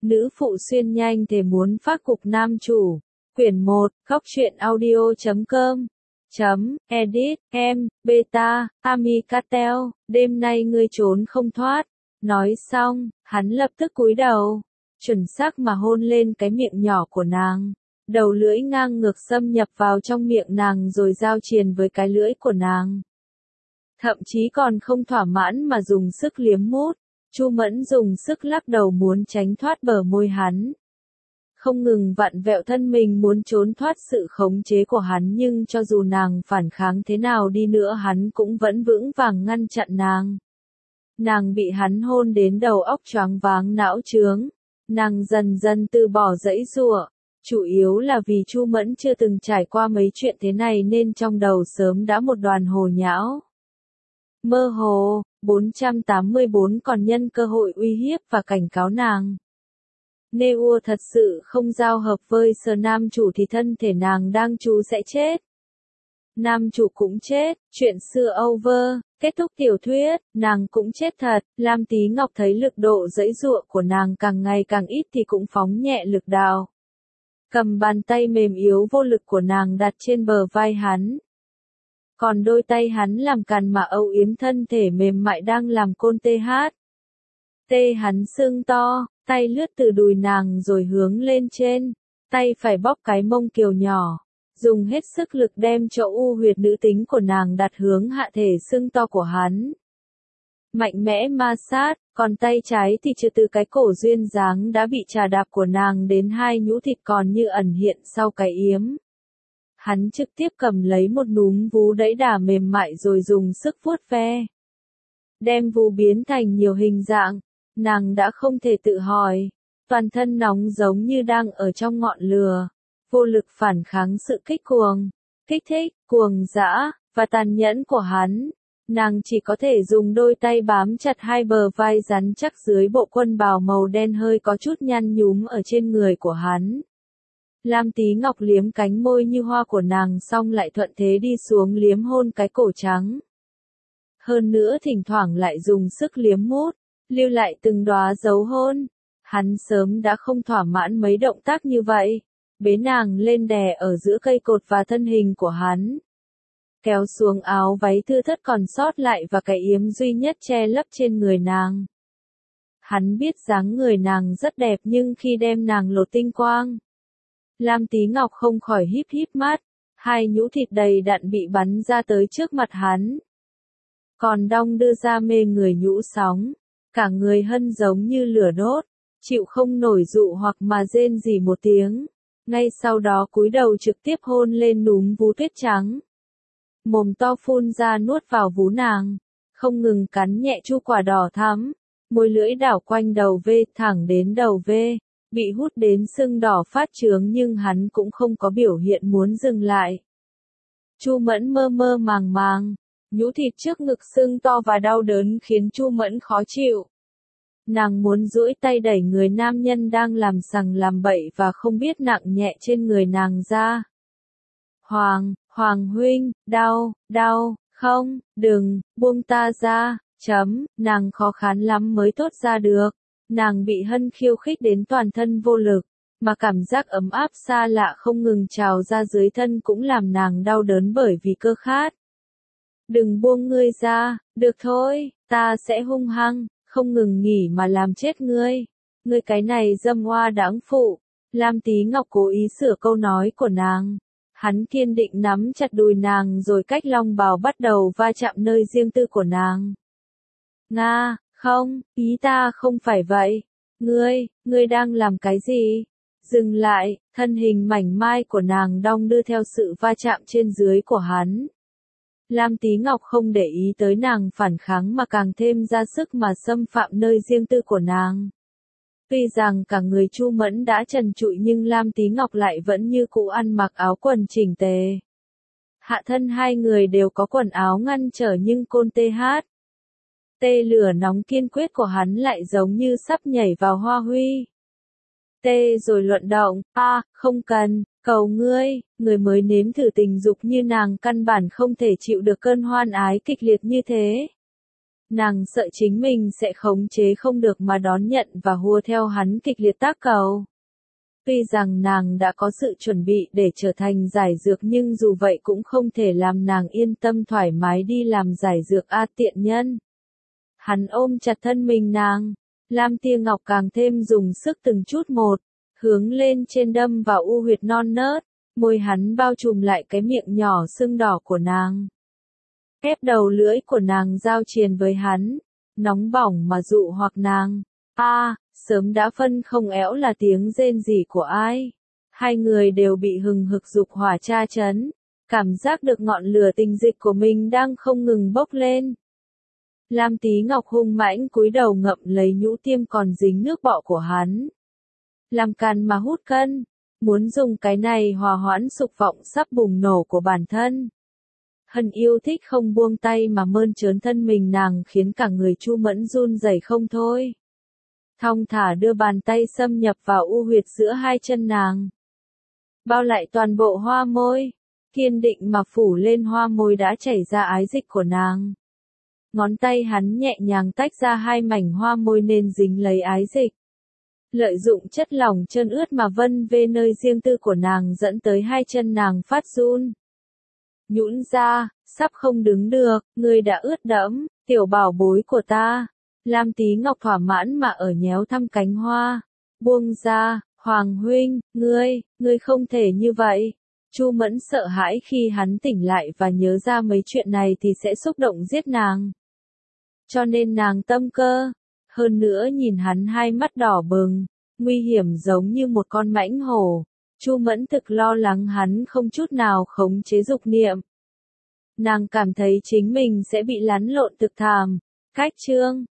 Nữ phụ xuyên nhanh thề muốn phát cục nam chủ. Quyển 1, goctruyện audio.com Edit, em, beta, Ami Cartel, đêm nay ngươi trốn không thoát. Nói xong, hắn lập tức cúi đầu, chuẩn xác mà hôn lên cái miệng nhỏ của nàng. Đầu lưỡi ngang ngược xâm nhập vào trong miệng nàng rồi giao triền với cái lưỡi của nàng. Thậm chí còn không thỏa mãn mà dùng sức liếm mút. Chu Mẫn dùng sức lắc đầu muốn tránh thoát bờ môi hắn. Không ngừng vặn vẹo thân mình muốn trốn thoát sự khống chế của hắn, nhưng cho dù nàng phản kháng thế nào đi nữa hắn cũng vẫn vững vàng ngăn chặn nàng. Nàng bị hắn hôn đến đầu óc choáng váng não chướng. Nàng dần dần từ bỏ giãy giụa. Chủ yếu là vì Chu Mẫn chưa từng trải qua mấy chuyện thế này nên trong đầu sớm đã một đoàn hồ nhão. Mơ hồ, 484 còn nhân cơ hội uy hiếp và cảnh cáo nàng. Nếu thật sự không giao hợp với Sở nam chủ thì thân thể nàng đang chú sẽ chết. Nam chủ cũng chết, chuyện xưa over, kết thúc tiểu thuyết, nàng cũng chết thật. Lam Tí Ngọc thấy lực độ giãy giụa của nàng càng ngày càng ít thì cũng phóng nhẹ lực đạo. Cầm bàn tay mềm yếu vô lực của nàng đặt trên bờ vai hắn. Còn đôi tay hắn làm càn mà âu yếm thân thể mềm mại đang làm côn tê hát. Tê hắn sưng to, tay lướt từ đùi nàng rồi hướng lên trên. Tay phải bóp cái mông kiều nhỏ. Dùng hết sức lực đem chỗ u huyệt nữ tính của nàng đặt hướng hạ thể sưng to của hắn. Mạnh mẽ ma sát, còn tay trái thì trừ từ cái cổ duyên dáng đã bị trà đạp của nàng đến hai nhũ thịt còn như ẩn hiện sau cái yếm. Hắn trực tiếp cầm lấy một núm vú đẫy đà mềm mại rồi dùng sức vuốt ve. Đem vú biến thành nhiều hình dạng, nàng đã không thể tự hỏi. Toàn thân nóng giống như đang ở trong ngọn lửa. Vô lực phản kháng sự kích thích, cuồng dã, và tàn nhẫn của hắn. Nàng chỉ có thể dùng đôi tay bám chặt hai bờ vai rắn chắc dưới bộ quân bào màu đen hơi có chút nhăn nhúm ở trên người của hắn. Lam Tí Ngọc liếm cánh môi như hoa của nàng xong lại thuận thế đi xuống liếm hôn cái cổ trắng. Hơn nữa thỉnh thoảng lại dùng sức liếm mút, lưu lại từng đóa dấu hôn. Hắn sớm đã không thỏa mãn mấy động tác như vậy. Bế nàng lên đè ở giữa cây cột và thân hình của hắn. Kéo xuống áo váy thưa thớt còn sót lại và cái yếm duy nhất che lấp trên người nàng. Hắn biết dáng người nàng rất đẹp nhưng khi đem nàng lột tinh quang. Lam Tí Ngọc không khỏi híp híp mắt, hai nhũ thịt đầy đặn bị bắn ra tới trước mặt hắn. Còn đong đưa ra mê người nhũ sóng, cả người hân giống như lửa đốt, chịu không nổi dụ hoặc mà rên rỉ một tiếng. Ngay sau đó cúi đầu trực tiếp hôn lên núm vú tuyết trắng. Mồm to phun ra nuốt vào vú nàng, không ngừng cắn nhẹ chu quả đỏ thắm, môi lưỡi đảo quanh đầu V thẳng đến đầu V, bị hút đến sưng đỏ phát chướng nhưng hắn cũng không có biểu hiện muốn dừng lại. Chu Mẫn mơ mơ màng màng, nhũ thịt trước ngực sưng to và đau đớn khiến Chu Mẫn khó chịu. Nàng muốn duỗi tay đẩy người nam nhân đang làm sằng làm bậy và không biết nặng nhẹ trên người nàng ra. Hoàng huynh, đau, không, đừng, buông ta ra, nàng khó khăn lắm mới thốt ra được. Nàng bị Hân khiêu khích đến toàn thân vô lực, mà cảm giác ấm áp xa lạ không ngừng trào ra dưới thân cũng làm nàng đau đớn bởi vì cơ khát. Đừng buông ngươi ra, được thôi, ta sẽ hung hăng, không ngừng nghỉ mà làm chết ngươi. Ngươi cái này dâm hoa đáng phụ. Lam Tí Ngọc cố ý sửa câu nói của nàng. Hắn kiên định nắm chặt đùi nàng rồi cách long bào bắt đầu va chạm nơi riêng tư của nàng. Nga, không, ý ta không phải vậy. Ngươi đang làm cái gì? Dừng lại, thân hình mảnh mai của nàng đong đưa theo sự va chạm trên dưới của hắn. Lam Tí Ngọc không để ý tới nàng phản kháng mà càng thêm ra sức mà xâm phạm nơi riêng tư của nàng. Tuy rằng cả người Chu Mẫn đã trần trụi nhưng Lam Tí Ngọc lại vẫn như cũ ăn mặc áo quần chỉnh tề. Hạ thân hai người đều có quần áo ngăn trở nhưng côn tê hát. Tê lửa nóng kiên quyết của hắn lại giống như sắp nhảy vào hoa huy. Tê rồi luận động, không cần, cầu ngươi, người mới nếm thử tình dục như nàng căn bản không thể chịu được cơn hoan ái kịch liệt như thế. Nàng sợ chính mình sẽ khống chế không được mà đón nhận và hùa theo hắn kịch liệt tác cầu. Tuy rằng nàng đã có sự chuẩn bị để trở thành giải dược nhưng dù vậy cũng không thể làm nàng yên tâm thoải mái đi làm giải dược tiện nhân. Hắn ôm chặt thân mình nàng, Lam Tia Ngọc càng thêm dùng sức từng chút một, hướng lên trên đâm vào u huyệt non nớt, môi hắn bao trùm lại cái miệng nhỏ sưng đỏ của nàng. Ép đầu lưỡi của nàng giao triền với hắn, nóng bỏng mà dụ hoặc nàng. Sớm đã phân không éo là tiếng rên rỉ của ai. Hai người đều bị hừng hực dục hỏa tra chấn, cảm giác được ngọn lửa tình dịch của mình đang không ngừng bốc lên. Lam Tí Ngọc hung mãnh cúi đầu ngậm lấy nhũ tiêm còn dính nước bọ của hắn. Làm càn mà hút cân, muốn dùng cái này hòa hoãn dục vọng sắp bùng nổ của bản thân. Hân yêu thích không buông tay mà mơn trớn thân mình nàng khiến cả người Chu Mẫn run rẩy không thôi. Thong thả đưa bàn tay xâm nhập vào u huyệt giữa hai chân nàng. Bao lại toàn bộ hoa môi, kiên định mà phủ lên hoa môi đã chảy ra ái dịch của nàng. Ngón tay hắn nhẹ nhàng tách ra hai mảnh hoa môi nên dính lấy ái dịch. Lợi dụng chất lỏng trơn ướt mà vân về nơi riêng tư của nàng dẫn tới hai chân nàng phát run. Nhũn ra, sắp không đứng được, ngươi đã ướt đẫm, tiểu bảo bối của ta. Lam Tí Ngọc thỏa mãn mà ở nhéo thăm cánh hoa. Buông ra, Hoàng huynh, ngươi không thể như vậy. Chu Mẫn sợ hãi khi hắn tỉnh lại và nhớ ra mấy chuyện này thì sẽ xúc động giết nàng. Cho nên nàng tâm cơ. Hơn nữa nhìn hắn hai mắt đỏ bừng, nguy hiểm giống như một con mãnh hổ. Chu Mẫn thực lo lắng hắn không chút nào khống chế dục niệm. Nàng cảm thấy chính mình sẽ bị lắn lộn thực thảm. Cách chương